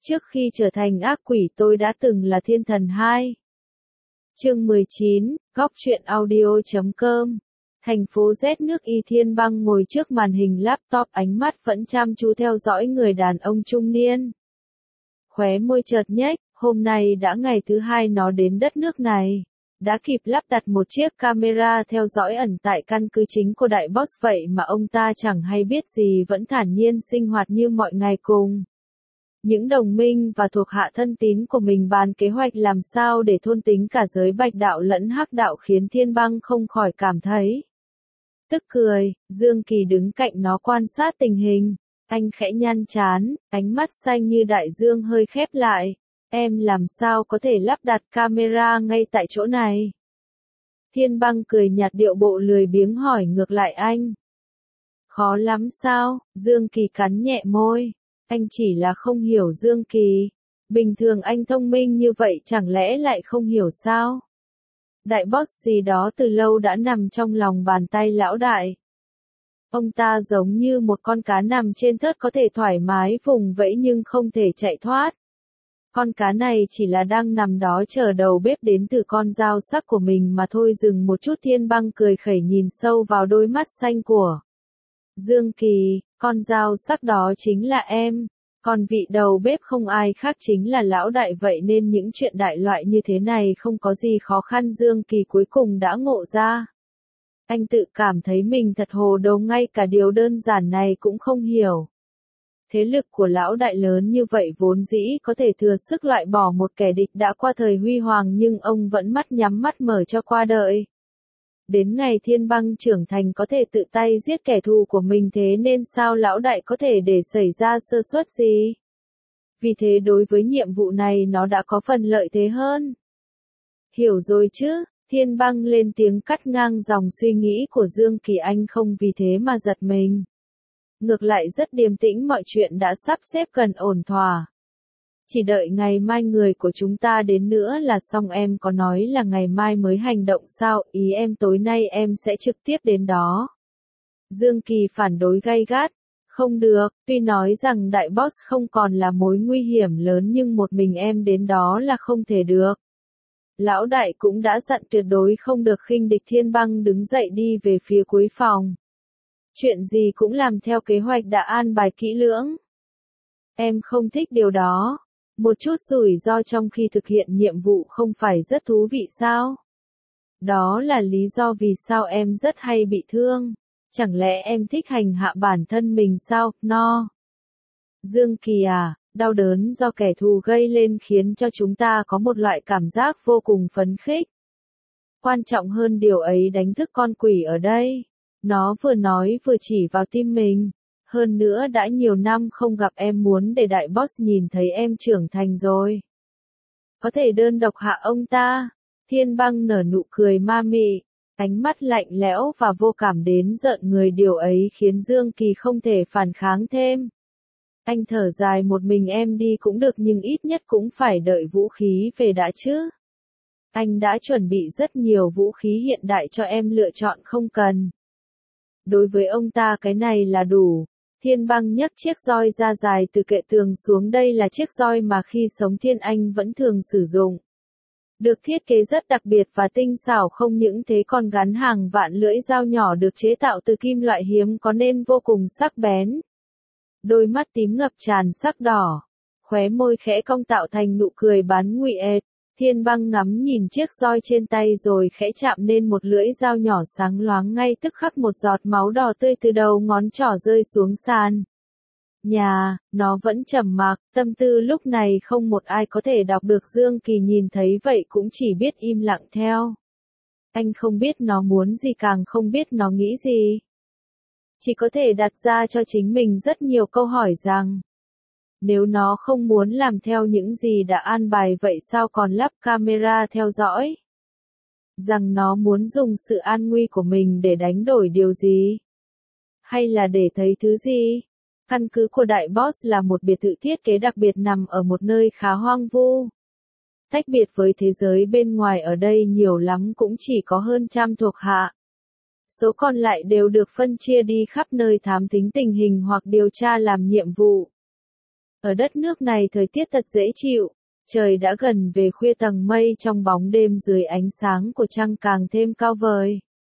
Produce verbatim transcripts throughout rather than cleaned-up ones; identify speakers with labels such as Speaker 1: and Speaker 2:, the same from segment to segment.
Speaker 1: Trước khi trở thành ác quỷ tôi đã từng là thiên thần hai. Chương mười chín, góc truyện audio chấm com. Thành phố Z nước Y Thiên Băng ngồi trước màn hình laptop, ánh mắt vẫn chăm chú theo dõi người đàn ông trung niên. Khóe môi chợt nhếch, hôm nay đã ngày thứ hai nó đến đất nước này. Đã kịp lắp đặt một chiếc camera theo dõi ẩn tại căn cứ chính của đại boss, vậy mà ông ta chẳng hay biết gì, vẫn thản nhiên sinh hoạt như mọi ngày cùng những đồng minh và thuộc hạ thân tín của mình, bàn kế hoạch làm sao để thôn tính cả giới bạch đạo lẫn hắc đạo, khiến Thiên Băng không khỏi cảm thấy tức cười. Dương Kỳ đứng cạnh nó quan sát tình hình, anh khẽ nhăn trán, ánh mắt xanh như đại dương hơi khép lại. Em làm sao có thể lắp đặt camera ngay tại chỗ này? Thiên Băng cười nhạt, điệu bộ lười biếng hỏi ngược lại anh. Khó lắm sao? Dương Kỳ cắn nhẹ môi. Anh chỉ là không hiểu Dương Kỳ. Bình thường anh thông minh như vậy chẳng lẽ lại không hiểu sao? Đại boss gì đó từ lâu đã nằm trong lòng bàn tay lão đại. Ông ta giống như một con cá nằm trên thớt, có thể thoải mái vùng vẫy nhưng không thể chạy thoát. Con cá này chỉ là đang nằm đó chờ đầu bếp đến từ con dao sắc của mình mà thôi. Dừng một chút, Thiên Băng cười khẩy nhìn sâu vào đôi mắt xanh của Dương Kỳ. Con dao sắc đó chính là em, còn vị đầu bếp không ai khác chính là lão đại, vậy nên những chuyện đại loại như thế này không có gì khó khăn. Dương Kỳ cuối cùng đã ngộ ra. Anh tự cảm thấy mình thật hồ đồ, ngay cả điều đơn giản này cũng không hiểu. Thế lực của lão đại lớn như vậy vốn dĩ có thể thừa sức loại bỏ một kẻ địch đã qua thời huy hoàng, nhưng ông vẫn mắt nhắm mắt mở cho qua đợi. Đến ngày Thiên Băng trưởng thành có thể tự tay giết kẻ thù của mình, thế nên sao lão đại có thể để xảy ra sơ suất gì? Vì thế đối với nhiệm vụ này nó đã có phần lợi thế hơn. Hiểu rồi chứ? Thiên Băng lên tiếng cắt ngang dòng suy nghĩ của Dương Kỳ, anh không vì thế mà giật mình. Ngược lại rất điềm tĩnh, mọi chuyện đã sắp xếp gần ổn thỏa. Chỉ đợi ngày mai người của chúng ta đến nữa là xong. Em có nói là ngày mai mới hành động sao? Ý em tối nay em sẽ trực tiếp đến đó. Dương Kỳ phản đối gay gắt. Không được, tuy nói rằng đại boss không còn là mối nguy hiểm lớn nhưng một mình em đến đó là không thể được. Lão đại cũng đã dặn tuyệt đối không được khinh địch. Thiên Băng đứng dậy đi về phía cuối phòng. Chuyện gì cũng làm theo kế hoạch đã an bài kỹ lưỡng. Em không thích điều đó. Một chút rủi ro trong khi thực hiện nhiệm vụ không phải rất thú vị sao? Đó là lý do vì sao em rất hay bị thương. Chẳng lẽ em thích hành hạ bản thân mình sao? No. Dương Kỳ à, đau đớn do kẻ thù gây lên khiến cho chúng ta có một loại cảm giác vô cùng phấn khích. Quan trọng hơn điều ấy đánh thức con quỷ ở đây. Nó vừa nói vừa chỉ vào tim mình. Hơn nữa đã nhiều năm không gặp, em muốn để đại boss nhìn thấy em trưởng thành rồi. Có thể đơn độc hạ ông ta. Thiên Băng nở nụ cười ma mị, ánh mắt lạnh lẽo và vô cảm đến rợn người, điều ấy khiến Dương Kỳ không thể phản kháng thêm. Anh thở dài một mình, em đi cũng được nhưng ít nhất cũng phải đợi vũ khí về đã chứ. Anh đã chuẩn bị rất nhiều vũ khí hiện đại cho em lựa chọn, không cần. Đối với ông ta cái này là đủ. Thiên Băng nhấc chiếc roi ra dài từ kệ tường xuống, đây là chiếc roi mà khi sống Thiên Anh vẫn thường sử dụng. Được thiết kế rất đặc biệt và tinh xảo, không những thế còn gắn hàng vạn lưỡi dao nhỏ được chế tạo từ kim loại hiếm có nên vô cùng sắc bén. Đôi mắt tím ngập tràn sắc đỏ, khóe môi khẽ cong tạo thành nụ cười bán nguy ệt. Thiên Băng ngắm nhìn chiếc roi trên tay rồi khẽ chạm lên một lưỡi dao nhỏ sáng loáng, ngay tức khắc một giọt máu đỏ tươi từ đầu ngón trỏ rơi xuống sàn. Nhà, nó vẫn trầm mặc, tâm tư lúc này không một ai có thể đọc được. Dương Kỳ nhìn thấy vậy cũng chỉ biết im lặng theo. Anh không biết nó muốn gì, càng không biết nó nghĩ gì. Chỉ có thể đặt ra cho chính mình rất nhiều câu hỏi rằng, nếu nó không muốn làm theo những gì đã an bài vậy sao còn lắp camera theo dõi? Rằng nó muốn dùng sự an nguy của mình để đánh đổi điều gì? Hay là để thấy thứ gì? Căn cứ của đại boss là một biệt thự thiết kế đặc biệt nằm ở một nơi khá hoang vu. Tách biệt với thế giới bên ngoài, ở đây nhiều lắm cũng chỉ có hơn trăm thuộc hạ. Số còn lại đều được phân chia đi khắp nơi thám thính tình hình hoặc điều tra làm nhiệm vụ. Ở đất nước này thời tiết thật dễ chịu, trời đã gần về khuya tầng mây trong bóng đêm dưới ánh sáng của trăng càng thêm cao vời.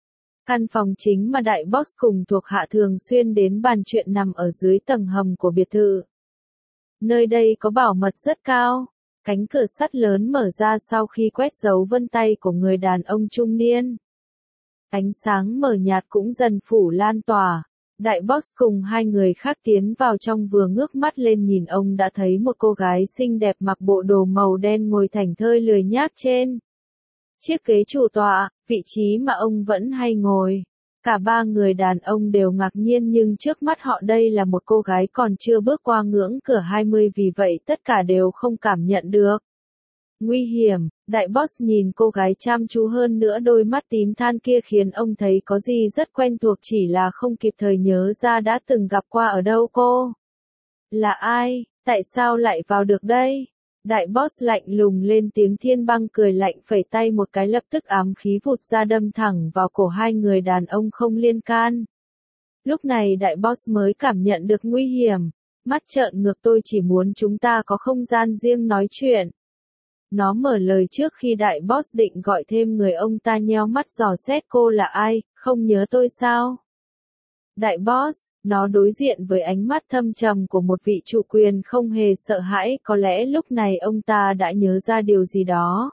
Speaker 1: Căn phòng chính mà đại boss cùng thuộc hạ thường xuyên đến bàn chuyện nằm ở dưới tầng hầm của biệt thự. Nơi đây có bảo mật rất cao, cánh cửa sắt lớn mở ra sau khi quét dấu vân tay của người đàn ông trung niên. Ánh sáng mờ nhạt cũng dần phủ lan tỏa. Đại boss cùng hai người khác tiến vào trong vừa ngước mắt lên nhìn ông đã thấy một cô gái xinh đẹp mặc bộ đồ màu đen ngồi thảnh thơi lười nhác trên chiếc ghế chủ tọa, vị trí mà ông vẫn hay ngồi. Cả ba người đàn ông đều ngạc nhiên nhưng trước mắt họ đây là một cô gái còn chưa bước qua ngưỡng cửa hai mươi vì vậy tất cả đều không cảm nhận được nguy hiểm. Đại boss nhìn cô gái chăm chú hơn nữa, đôi mắt tím than kia khiến ông thấy có gì rất quen thuộc chỉ là không kịp thời nhớ ra đã từng gặp qua ở đâu. Cô là ai, tại sao lại vào được đây? Đại boss lạnh lùng lên tiếng. Thiên Băng cười lạnh phẩy tay một cái, lập tức ám khí vụt ra đâm thẳng vào cổ hai người đàn ông không liên can. Lúc này đại boss mới cảm nhận được nguy hiểm, mắt trợn ngược. Tôi chỉ muốn chúng ta có không gian riêng nói chuyện. Nó mở lời trước khi đại boss định gọi thêm người. Ông ta nheo mắt dò xét. Cô là ai, không nhớ tôi sao? Đại boss, nó đối diện với ánh mắt thâm trầm của một vị chủ quyền không hề sợ hãi. Có lẽ lúc này ông ta đã nhớ ra điều gì đó.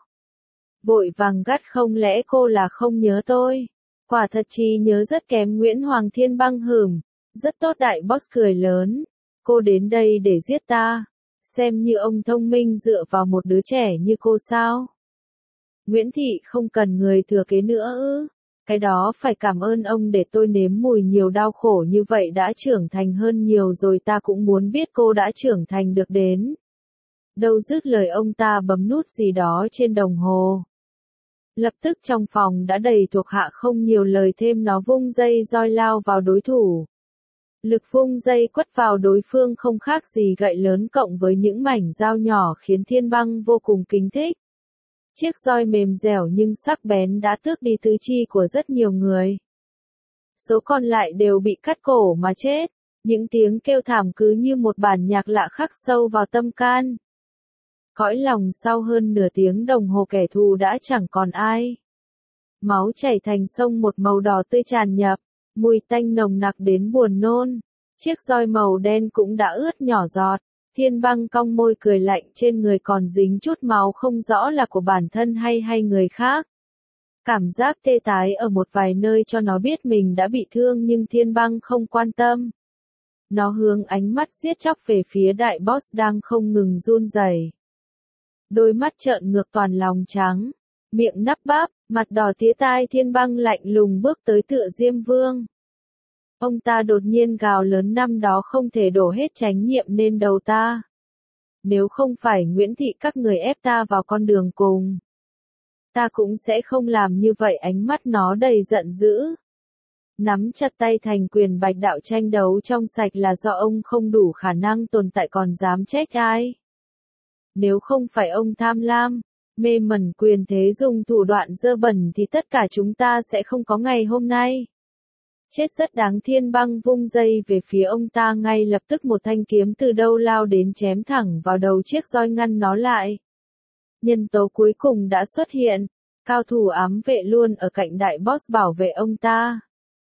Speaker 1: Vội vàng gắt, không lẽ cô là không nhớ tôi? Quả thật trí nhớ rất kém. Nguyễn Hoàng Thiên Băng hửm. Rất tốt. Đại boss cười lớn. Cô đến đây để giết ta? Xem như ông thông minh dựa vào một đứa trẻ như cô sao? Nguyễn Thị không cần người thừa kế nữa ư? Cái đó phải cảm ơn ông để tôi nếm mùi nhiều đau khổ như vậy, đã trưởng thành hơn nhiều rồi. Ta cũng muốn biết cô đã trưởng thành được đến đâu. Dứt lời ông ta bấm nút gì đó trên đồng hồ. Lập tức trong phòng đã đầy thuộc hạ, không nhiều lời thêm nó vung dây roi lao vào đối thủ. Lực vung dây quất vào đối phương không khác gì gậy lớn cộng với những mảnh dao nhỏ khiến Thiên Băng vô cùng kính thích. Chiếc roi mềm dẻo nhưng sắc bén đã tước đi tứ chi của rất nhiều người. Số còn lại đều bị cắt cổ mà chết. Những tiếng kêu thảm cứ như một bản nhạc lạ khắc sâu vào tâm can. Cõi lòng sau hơn nửa tiếng đồng hồ kẻ thù đã chẳng còn ai. Máu chảy thành sông, một màu đỏ tươi tràn nhập. Mùi tanh nồng nặc đến buồn nôn. Chiếc roi màu đen cũng đã ướt nhỏ giọt. Thiên Băng cong môi cười lạnh, trên người còn dính chút máu không rõ là của bản thân hay hay người khác. Cảm giác tê tái ở một vài nơi cho nó biết mình đã bị thương nhưng Thiên Băng không quan tâm. Nó hướng ánh mắt giết chóc về phía đại boss đang không ngừng run rẩy. Đôi mắt trợn ngược, toàn lòng trắng, miệng nắp bắp, mặt đỏ tía tai. Thiên Băng lạnh lùng bước tới tựa Diêm Vương. Ông ta đột nhiên gào lớn, năm đó không thể đổ hết trách nhiệm lên đầu ta. Nếu không phải Nguyễn Thị các người ép ta vào con đường cùng, ta cũng sẽ không làm như vậy. Ánh mắt nó đầy giận dữ. Nắm chặt tay thành quyền, Bạch Đạo tranh đấu trong sạch là do ông không đủ khả năng tồn tại, còn dám trách ai? Nếu không phải ông tham lam, mê mẩn quyền thế, dùng thủ đoạn dơ bẩn thì tất cả chúng ta sẽ không có ngày hôm nay. Chết rất đáng. Thiên Băng vung dây về phía ông ta, ngay lập tức một thanh kiếm từ đâu lao đến chém thẳng vào đầu chiếc roi ngăn nó lại. Nhân tố cuối cùng đã xuất hiện, cao thủ ám vệ luôn ở cạnh đại boss bảo vệ ông ta.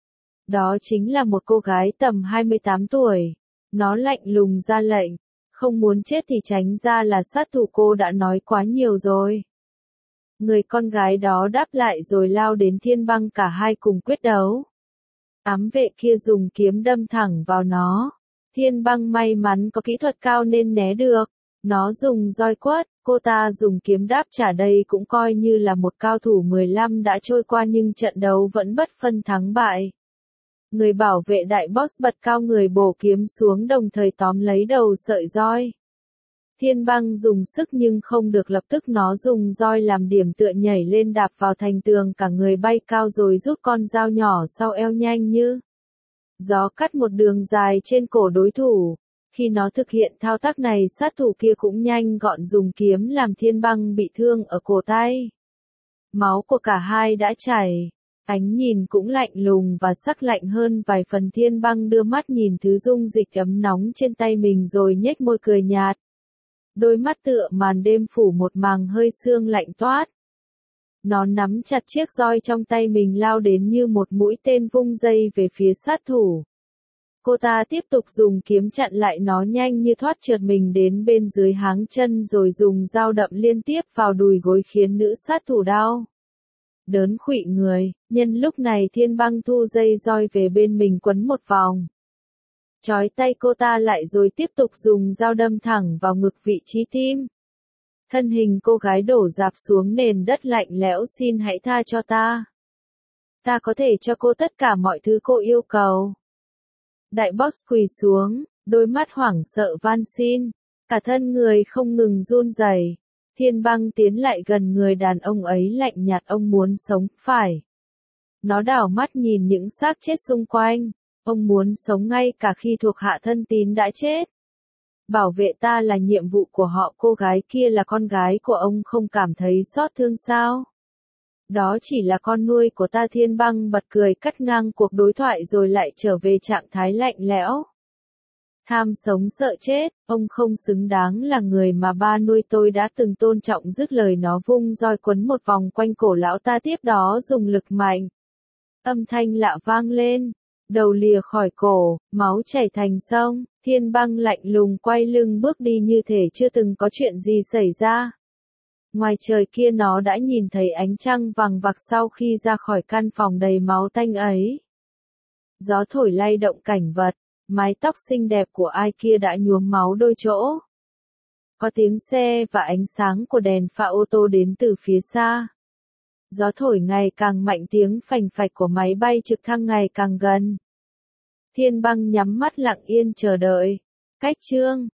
Speaker 1: Đó chính là một cô gái tầm hai mươi tám tuổi. Nó lạnh lùng ra lệnh, không muốn chết thì tránh ra là sát thủ. Cô đã nói quá nhiều rồi. Người con gái đó đáp lại rồi lao đến Thiên Băng, cả hai cùng quyết đấu. Ám vệ kia dùng kiếm đâm thẳng vào nó. Thiên Băng may mắn có kỹ thuật cao nên né được. Nó dùng roi quất, cô ta dùng kiếm đáp trả. Đây cũng coi như là một cao thủ. mười lăm đã trôi qua nhưng trận đấu vẫn bất phân thắng bại. Người bảo vệ đại boss bật cao người, bổ kiếm xuống, đồng thời tóm lấy đầu sợi roi. Thiên Băng dùng sức nhưng không được, lập tức nó dùng roi làm điểm tựa nhảy lên đạp vào thành tường, cả người bay cao rồi rút con dao nhỏ sau eo nhanh như gió cắt một đường dài trên cổ đối thủ. Khi nó thực hiện thao tác này, sát thủ kia cũng nhanh gọn dùng kiếm làm Thiên Băng bị thương ở cổ tay. Máu của cả hai đã chảy. Ánh nhìn cũng lạnh lùng và sắc lạnh hơn vài phần. Thiên Băng đưa mắt nhìn thứ dung dịch ấm nóng trên tay mình rồi nhếch môi cười nhạt. Đôi mắt tựa màn đêm phủ một màng hơi sương lạnh toát. Nó nắm chặt chiếc roi trong tay mình lao đến như một mũi tên vung dây về phía sát thủ. Cô ta tiếp tục dùng kiếm chặn lại nó nhanh như thoát trượt mình đến bên dưới háng chân rồi dùng dao đậm liên tiếp vào đùi gối khiến nữ sát thủ đau đớn khuỵu người. Nhân lúc này Thiên Băng thu dây roi về bên mình quấn một vòng. Trói tay cô ta lại rồi tiếp tục dùng dao đâm thẳng vào ngực vị trí tim. Thân hình cô gái đổ rạp xuống nền đất lạnh lẽo. Xin hãy tha cho ta. Ta có thể cho cô tất cả mọi thứ cô yêu cầu. Đại boss quỳ xuống, đôi mắt hoảng sợ van xin. Cả thân người không ngừng run rẩy. Thiên Băng tiến lại gần người đàn ông ấy lạnh nhạt. Ông muốn sống, phải. Nó đảo mắt nhìn những xác chết xung quanh. Ông muốn sống ngay cả khi thuộc hạ thân tín đã chết. Bảo vệ ta là nhiệm vụ của họ. Cô gái kia là con gái của ông, không cảm thấy xót thương sao? Đó chỉ là con nuôi của ta. Thiên Băng bật cười cắt ngang cuộc đối thoại rồi lại trở về trạng thái lạnh lẽo. Tham sống sợ chết, ông không xứng đáng là người mà ba nuôi tôi đã từng tôn trọng. Dứt lời nó vung roi quấn một vòng quanh cổ lão ta, tiếp đó dùng lực mạnh. Âm thanh lạ vang lên, đầu lìa khỏi cổ, máu chảy thành sông. Thiên Băng lạnh lùng quay lưng bước đi như thể chưa từng có chuyện gì xảy ra. Ngoài trời kia nó đã nhìn thấy ánh trăng vàng vặc sau khi ra khỏi căn phòng đầy máu tanh ấy. Gió thổi lay động cảnh vật, mái tóc xinh đẹp của ai kia đã nhuốm máu đôi chỗ. Có tiếng xe và ánh sáng của đèn pha ô tô đến từ phía xa. Gió thổi ngày càng mạnh, tiếng phành phạch của máy bay trực thăng ngày càng gần. Thiên Băng nhắm mắt lặng yên chờ đợi. Cách chương